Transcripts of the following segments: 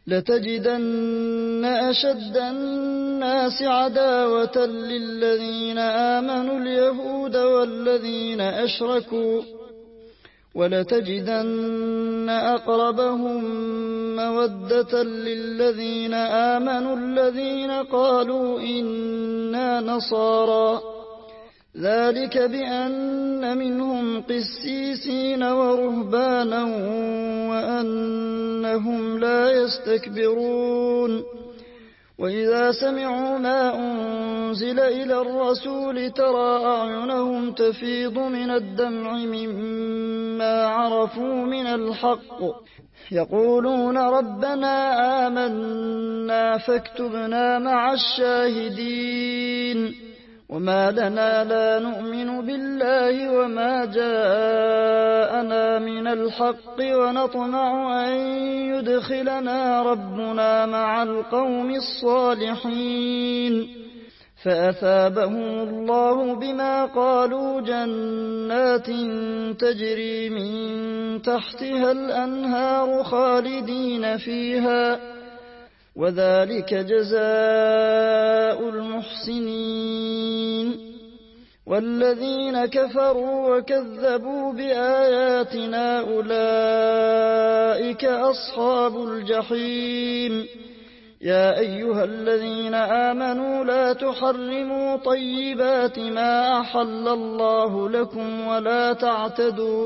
لتجدن أشد الناس عداوة للذين آمنوا اليهود والذين أشركوا ولتجدن أقربهم مودة للذين آمنوا الذين قالوا إنا نصارى ذلك بأن منهم قسيسين ورهبانا وأنهم لا يستكبرون وإذا سمعوا ما أنزل إلى الرسول ترى أعينهم تفيض من الدمع مما عرفوا من الحق يقولون ربنا آمنا فاكتبنا مع الشاهدين وما لنا لا نؤمن بالله وما جاءنا من الحق ونطمع أن يدخلنا ربنا مع القوم الصالحين فأثابهم الله بما قالوا جنات تجري من تحتها الأنهار خالدين فيها وذلك جزاء المحسنين والذين كفروا وكذبوا بآياتنا أولئك أصحاب الجحيم يا أيها الذين آمنوا لا تحرموا طيبات ما أحل الله لكم ولا تعتدوا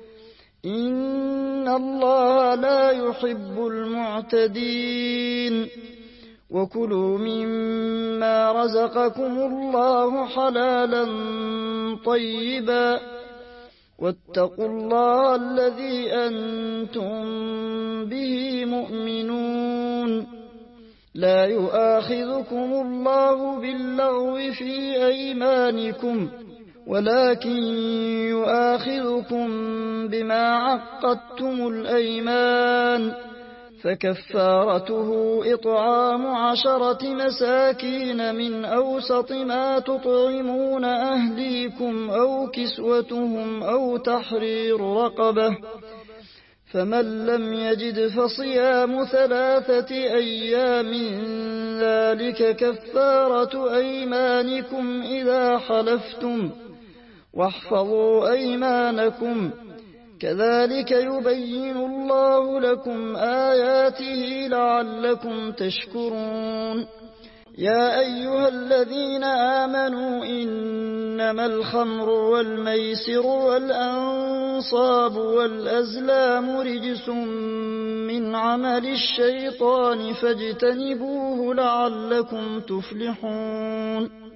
إن الله لا يحب المعتدين وكلوا مما رزقكم الله حلالا طيبا واتقوا الله الذي أنتم به مؤمنون لا يؤاخذكم الله باللغو في أيمانكم ولكن يؤاخذكم بما عقدتم الأيمان فكفارته إطعام 10 مساكين من أوسط ما تطعمون أهليكم أو كسوتهم أو تحرير رقبة فمن لم يجد فصيام 3 أيام ذلك كفارة أيمانكم إذا حلفتم واحفظوا أيمانكم كذلك يبين الله لكم آياته لعلكم تشكرون يا أيها الذين آمنوا إنما الخمر والميسر والأنصاب والأزلام رجس من عمل الشيطان فاجتنبوه لعلكم تفلحون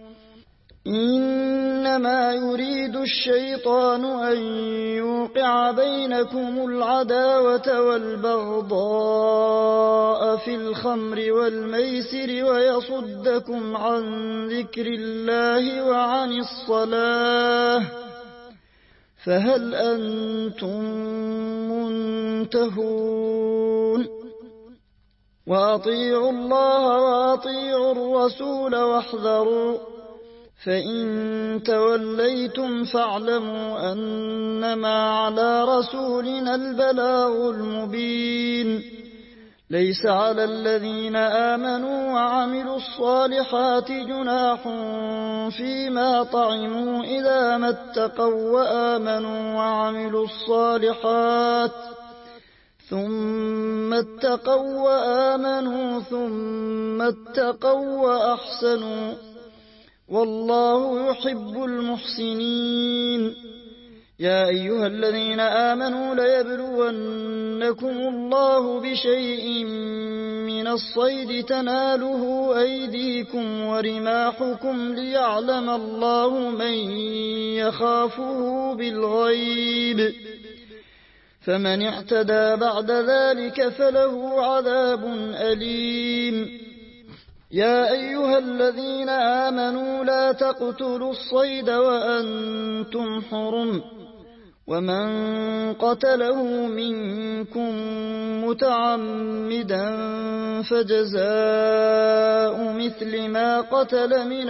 إنما يريد الشيطان أن يوقع بينكم العداوة والبغضاء في الخمر والميسر ويصدكم عن ذكر الله وعن الصلاة فهل أنتم منتهون وأطيعوا الله وأطيعوا الرسول واحذروا فإن توليتم فاعلموا أنما على رسولنا البلاغ المبين ليس على الذين آمنوا وعملوا الصالحات جناح فيما طعموا إذا ما اتقوا وآمنوا وعملوا الصالحات ثم اتقوا وآمنوا ثم اتقوا وأحسنوا والله يحب المحسنين يا أيها الذين آمنوا ليبلونكم الله بشيء من الصيد تناله أيديكم ورماحكم ليعلم الله من يخافه بالغيب فمن اعتدى بعد ذلك فله عذاب أليم يا أيها الذين آمنوا لا تقتلوا الصيد وأنتم حرم ومن قتله منكم متعمدا فجزاء مثل ما قتل من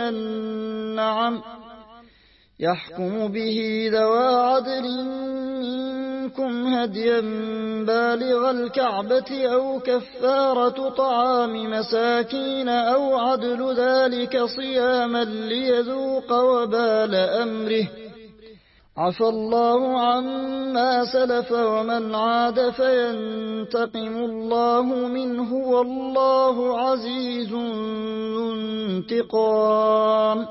النعم يحكم به ذوى عدل منكم هديا بالغ الكعبة أو كفارة طعام مساكين أو عدل ذلك صياما ليذوق وبال أمره. عفى الله عما سلف ومن عاد فينتقم الله منه والله عزيز ذو انتقام.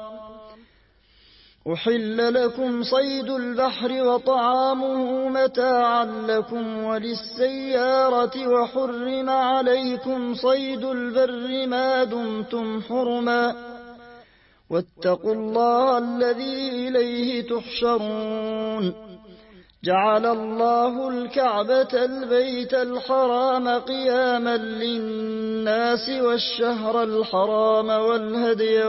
أحل لكم صيد البحر وطعامه متاعا لكم وللسيارة وحرم عليكم صيد البر ما دمتم حرما واتقوا الله الذي إليه تحشرون. جعل الله الكعبة البيت الحرام قياما للناس والشهر الحرام والهدي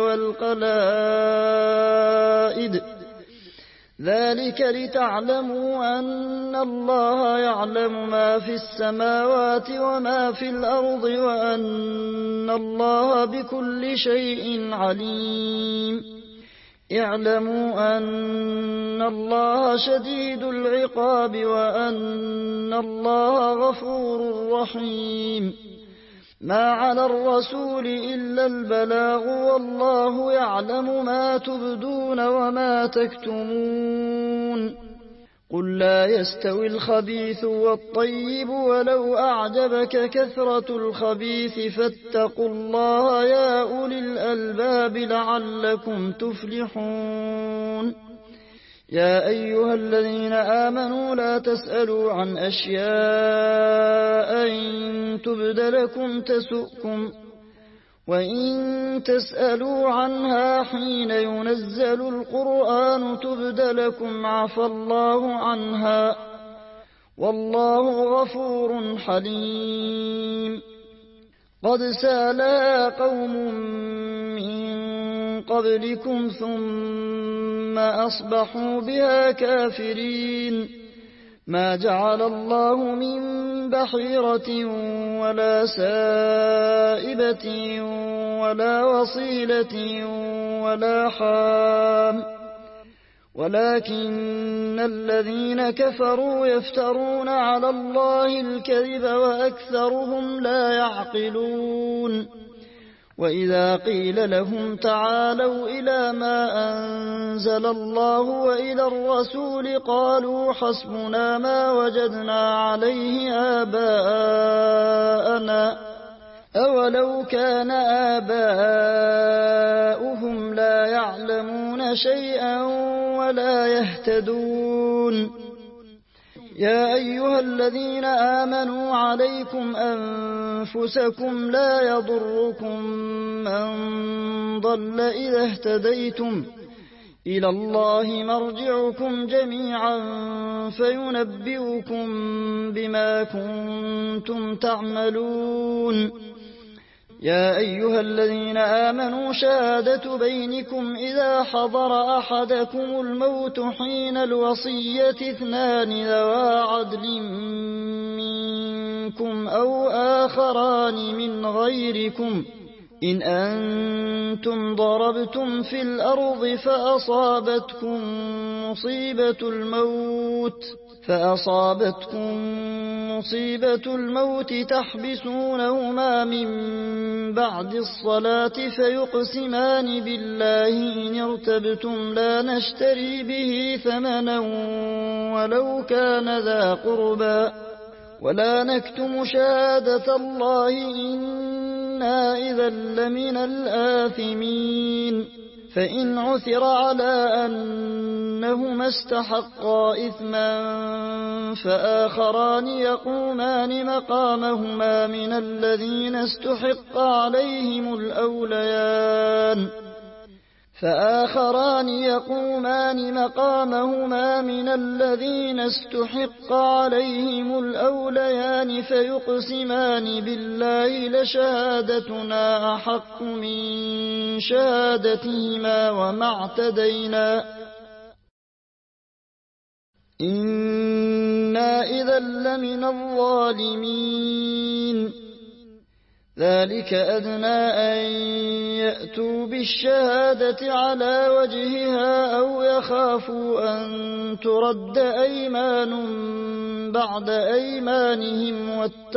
والقلائد ذلك لتعلموا أن الله يعلم ما في السماوات وما في الأرض وأن الله بكل شيء عليم. اعلموا أن الله شديد العقاب وأن الله غفور رحيم. ما على الرسول إلا البلاغ والله يعلم ما تبدون وما تكتمون. قل لا يستوي الخبيث والطيب ولو أعجبك كثرة الخبيث فاتقوا الله يا أولي الألباب لعلكم تفلحون. يا أيها الذين آمنوا لا تسألوا عن أشياء إن تبد لكم تسؤكم وإن تسألوا عنها حين ينزل القرآن تبد لكم عفى الله عنها والله غفور حليم. قد سألها قوم من قبلكم ثم أصبحوا بها كافرين. ما جعل الله من بحيرة ولا سائبة ولا وصيلة ولا حام ولكن الذين كفروا يفترون على الله الكذب وأكثرهم لا يعقلون. وإذا قيل لهم تعالوا إلى ما أنزل الله وإلى الرسول قالوا حسبنا ما وجدنا عليه آباءنا أولو كان آباؤهم لا يعلمون شيئا ولا يهتدون. يا أيها الذين آمنوا عليكم أنفسكم لا يضركم من ضل إذا اهتديتم إلى الله مرجعكم جميعا فينبئكم بما كنتم تعملون. يا أيها الذين آمنوا شهادة بينكم إذا حضر أحدكم الموت حين الوصية اثنان ذوى عدل منكم أو آخران من غيركم إن أنتم ضربتم في الأرض فأصابتكم مصيبة الموت تحبسونهما من بعد الصلاة فيقسمان بالله إن ارتبتم لا نشتري به ثمنا ولو كان ذا قربى ولا نكتم شهادة الله إنا إذا لمن الآثمين. فإن عثر على أنهما استحقا إثما فآخران يقومان مقامهما من الذين استحق عليهم الأوليان فيقسمان بالله لشهادتنا أحق من شهادتهما وما اعتدينا إنا إذا لمن الظالمين. ذلك أدنى أن يأتوا بالشهادة على وجهها أو يخافوا أن ترد أيمان بعد أيمانهم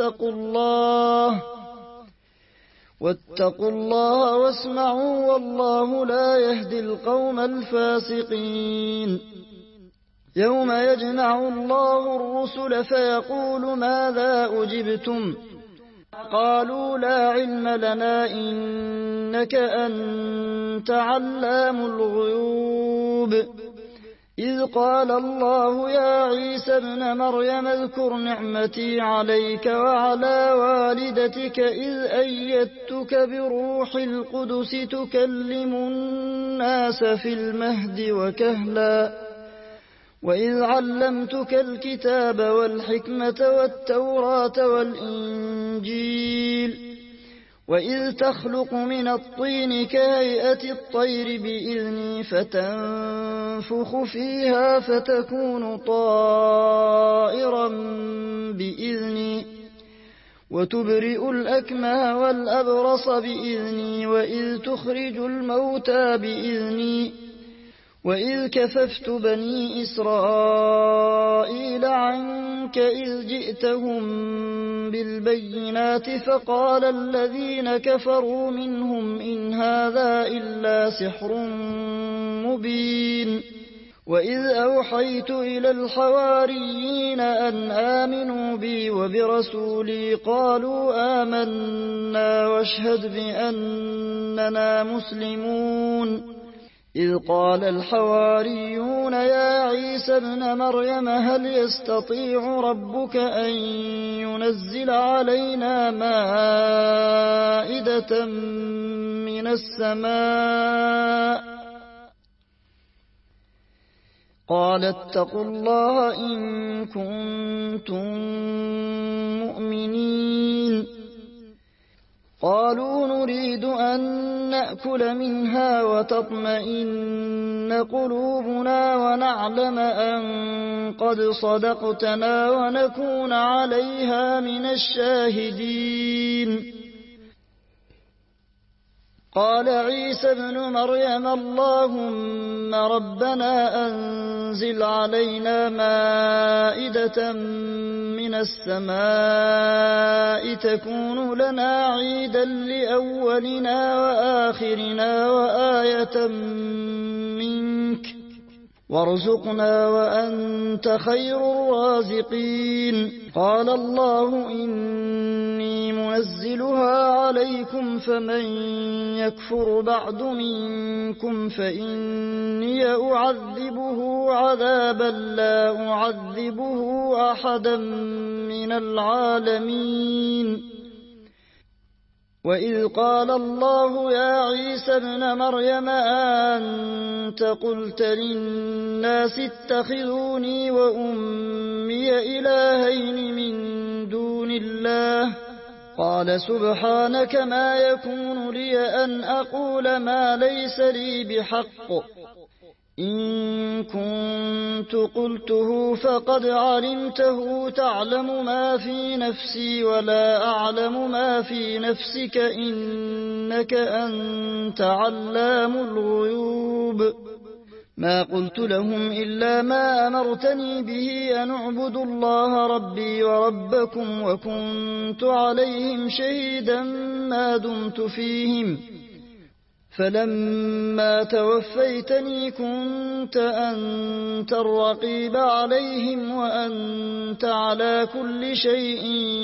واتقوا الله واسمعوا والله لا يهدي القوم الفاسقين يوم يجمع الله الرسل فيقول ماذا أجبتم قالوا لا علم لنا إنك أنت علام الغيوب إذ قال الله يا عيسى ابن مريم اذكر نعمتي عليك وعلى والدتك إذ أيدتك بروح القدس تكلم الناس في المهد وكهلا وإذ علمتك الكتاب والحكمة والتوراة والإنجيل وإذ تخلق من الطين كهيئة الطير بإذني فتنفخ فيها فتكون طائرا بإذني وتبرئ الأكمه والأبرص بإذني وإذ تخرج الموتى بإذني وإذ كففت بني إسرائيل عنك إذ جئتهم بالبينات فقال الذين كفروا منهم إن هذا إلا سحر مبين وإذ أوحيت إلى الحواريين أن آمنوا بي وبرسولي قالوا آمنا واشهد بأننا مسلمون إذ قال الحواريون يا عيسى ابن مريم هل يستطيع ربك أن ينزل علينا مائدة من السماء قال اتقوا الله إن كنتم مؤمنين قالوا نريد أن نأكل منها وتطمئن قلوبنا ونعلم أن قد صدقتنا ونكون عليها من الشاهدين قال عيسى ابن مريم اللهم ربنا أنزل علينا مائدة من السماء تكون لنا عيدا لأولنا وآخرنا وآية منك وارزقنا وأنت خير الرازقين قال الله إني منزلها عليكم فمن يكفر بعد منكم فإني أعذبه عذابا لا أعذبه أحدا من العالمين وإذ قال الله يا عيسى ابن مريم أنت قلت للناس اتخذوني وأمي إلهين من دون الله قال سبحانك ما يكون لي أن أقول ما ليس لي بحق إن كنت قلته فقد علمته تعلم ما في نفسي ولا أعلم ما في نفسك إنك أنت علام الغيوب ما قلت لهم إلا ما أمرتني به أن اعبدوا الله ربي وربكم وكنت عليهم شهيدا ما دمت فيهم فلما توفيتني كنت أنت الرقيب عليهم وأنت على كل شيء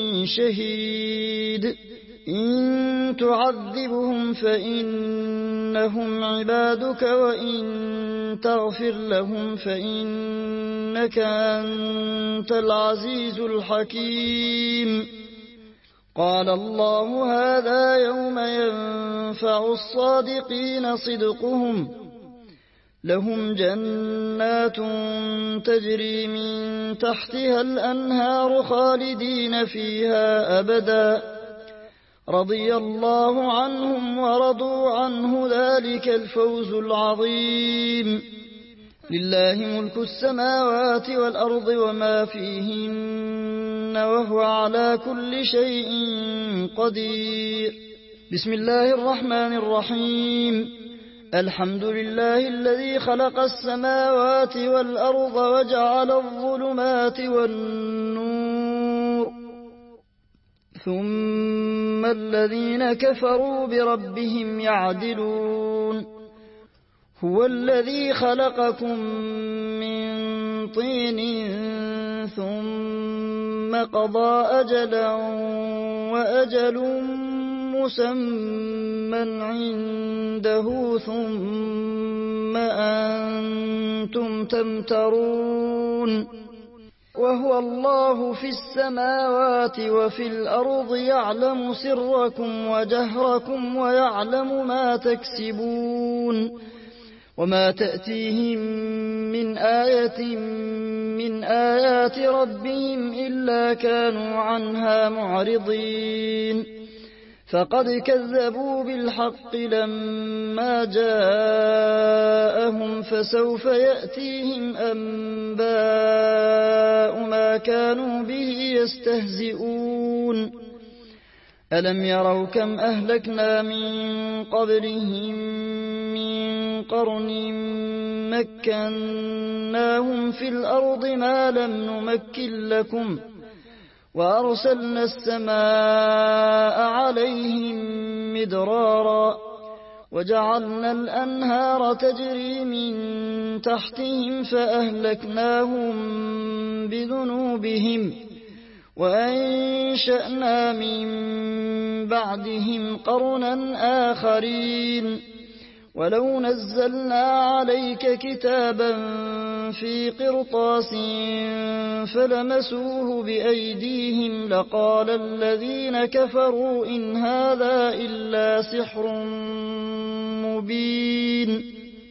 شهيد إن تعذبهم فإنهم عبادك وإن تغفر لهم فإنك أنت العزيز الحكيم قال الله هذا يوم ينفع الصادقين صدقهم لهم جنات تجري من تحتها الأنهار خالدين فيها أبدا رضي الله عنهم ورضوا عنه ذلك الفوز العظيم لله ملك السماوات والأرض وما فيهن وهو على كل شيء قدير. بسم الله الرحمن الرحيم. الحمد لله الذي خلق السماوات والأرض وجعل الظلمات والنور ثم الذين كفروا بربهم يعدلون. هو الذي خلقكم من طين ثم قضى أجلا وأجل مسمى عنده ثم أنتم تمترون. وهو الله في السماوات وفي الأرض يعلم سركم وجهركم ويعلم ما تكسبون. وما تأتيهم من آية من آيات ربهم إلا كانوا عنها معرضين. فقد كذبوا بالحق لما جاءهم فسوف يأتيهم أنباء ما كانوا به يستهزئون. ألم يروا كم أهلكنا من قبلهم من قرن مكناهم في الأرض ما لم نمكن لكم وأرسلنا السماء عليهم مدرارا وجعلنا الأنهار تجري من تحتهم فأهلكناهم بذنوبهم وأنشأنا من بعدهم قرنا آخرين. ولو نزلنا عليك كتابا في قرطاس فلمسوه بأيديهم لقال الذين كفروا إن هذا إلا سحر مبين.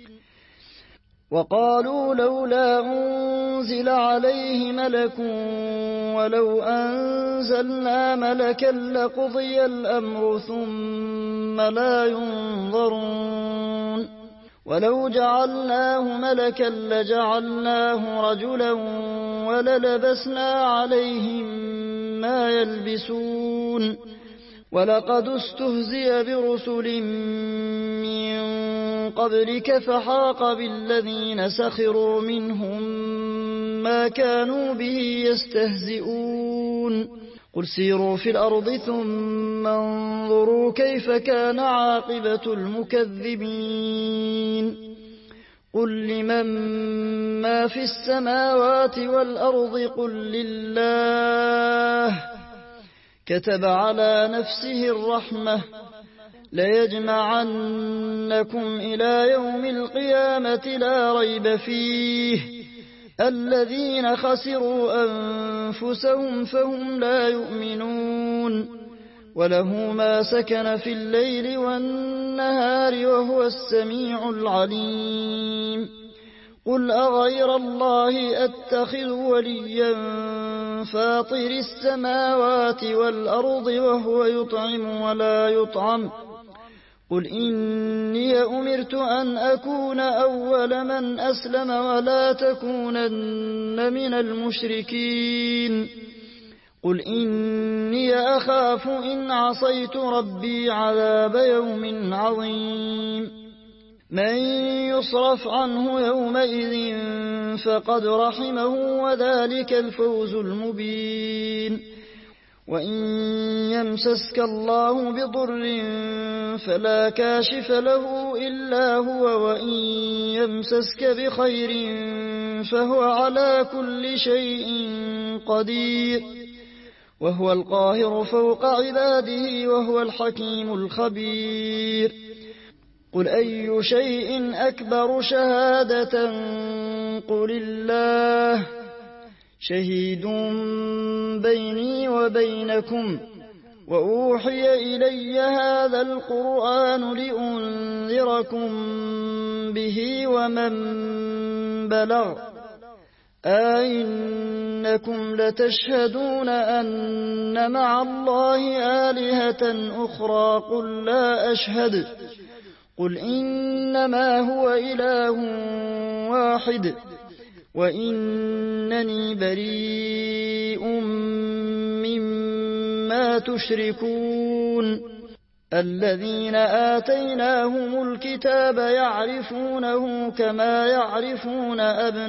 وقالوا لولا أنزل عليه ملك ولو أنزلنا ملكا لقضي الأمر ثم لا ينظرون. ولو جعلناه ملكا لجعلناه رجلا وللبسنا عليهم ما يلبسون. ولقد استهزئ برسل من قبلك فحاق بالذين سخروا منهم ما كانوا به يستهزئون. قل سيروا في الأرض ثم انظروا كيف كان عاقبة المكذبين. قل لمن ما في السماوات والأرض قل لله كتب على نفسه الرحمة ليجمعنكم إلى يوم القيامة لا ريب فيه الذين خسروا أنفسهم فهم لا يؤمنون. وله ما سكن في الليل والنهار وهو السميع العليم. قل أغير الله أتخذ وليا فاطر السماوات والأرض وهو يطعم ولا يطعم. قل إني أمرت أن أكون أول من أسلم ولا تكونن من المشركين. قل إني أخاف إن عصيت ربي عذاب يوم عظيم. من يصرف عنه يومئذ فقد رحمه وذلك الفوز المبين. وإن يمسسك الله بضر فلا كاشف له إلا هو وإن يمسسك بخير فهو على كل شيء قدير. وهو القاهر فوق عباده وهو الحكيم الخبير. قل أي شيء أكبر شهادة قل الله شهيد بيني وبينكم وأوحي إلي هذا القرآن لأنذركم به ومن بلغ أئنكم لتشهدون أن مع الله آلهة أخرى قل لا أشهد قل إنما هو إله واحد وإنني بريء ما تشركون الذين آتيناهم الكتاب يعرفونه كما يعرفون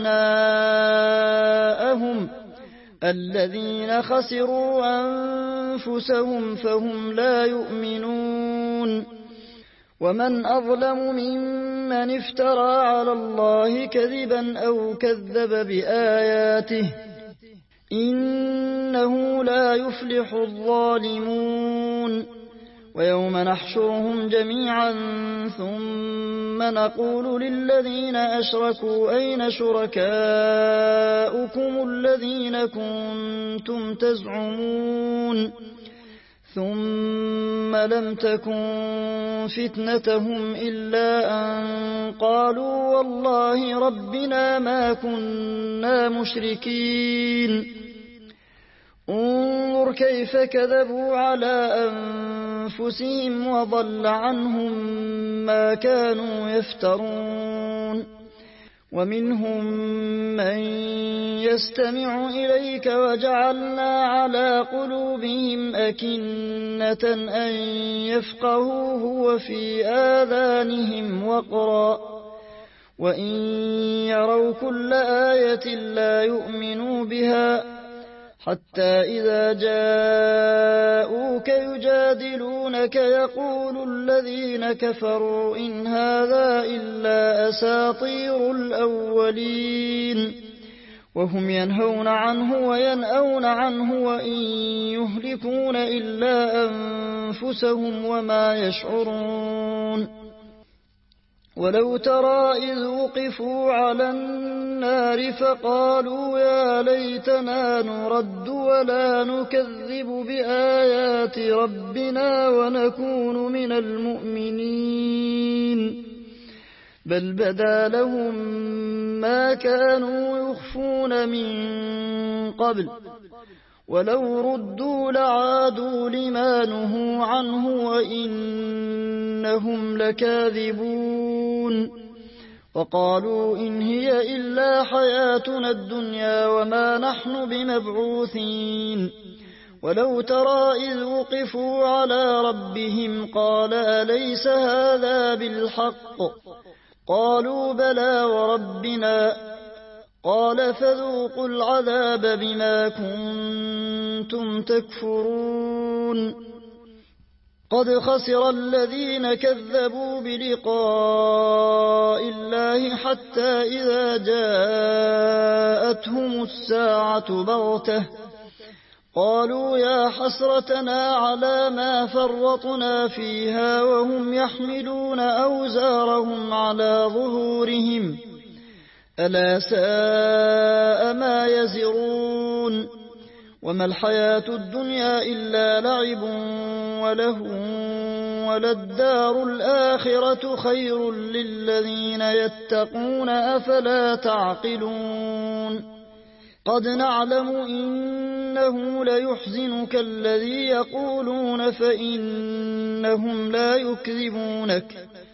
أبناءهم الذين خسروا أنفسهم فهم لا يؤمنون ومن أظلم ممن افترى على الله كذبا أو كذب بآياته إنه لا يفلح الظالمون ويوم نحشرهم جميعا ثم نقول للذين أشركوا أين شركاؤكم الذين كنتم تزعمون ثم لم تكن فتنتهم إلا أن قالوا والله ربنا ما كنا مشركين انظر كيف كذبوا على أنفسهم وضل عنهم ما كانوا يفترون ومنهم من يستمع إليك وجعلنا على قلوبهم أكنة أن يفقهوه وفي آذانهم وقرا وإن يروا كل آية لا يؤمنوا بها حتى إذا جاءوك يجادلونك يقول الذين كفروا إن هذا إلا أساطير الأولين وهم ينهون عنه وينأون عنه وإن يهلكون إلا أنفسهم وما يشعرون ولو ترى إذ وقفوا على النار فقالوا يا ليتنا نرد ولا نكذب بآيات ربنا ونكون من المؤمنين بل بدا لهم ما كانوا يخفون من قبل ولو ردوا لعادوا لما نهوا عنه وإنهم لكاذبون وقالوا إن هي إلا حياتنا الدنيا وما نحن بمبعوثين ولو ترى إذ وقفوا على ربهم قال أليس هذا بالحق قالوا بلى وربنا قال فذوقوا العذاب بما كنتم تكفرون قد خسر الذين كذبوا بلقاء الله حتى إذا جاءتهم الساعة بغتة قالوا يا حسرتنا على ما فرطنا فيها وهم يحملون أوزارهم على ظهورهم ألا ساء ما يزرون وما الحياة الدنيا إلا لعب ولهو وللدار الآخرة خير للذين يتقون أفلا تعقلون قد نعلم إنه ليحزنك الذي يقولون فإنهم لا يكذبونك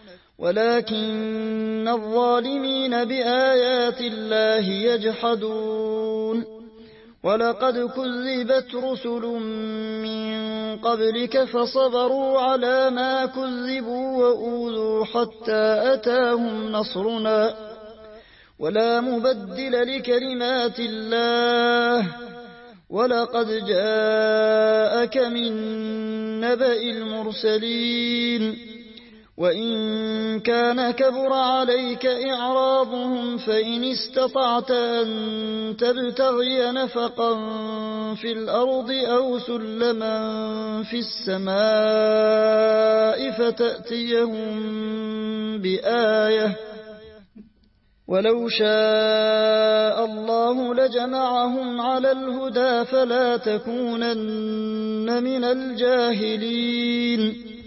ولكن الظالمين بآيات الله يجحدون ولقد كذبت رسل من قبلك فصبروا على ما كذبوا وأوذوا حتى أتاهم نصرنا ولا مبدل لكلمات الله ولقد جاءك من نبأ المرسلين وإن كان كبر عليك إعراضهم فإن استطعت أن تبتغي نفقا في الأرض أو سلما في السماء فتأتيهم بآية ولو شاء الله لجمعهم على الهدى فلا تكونن من الجاهلين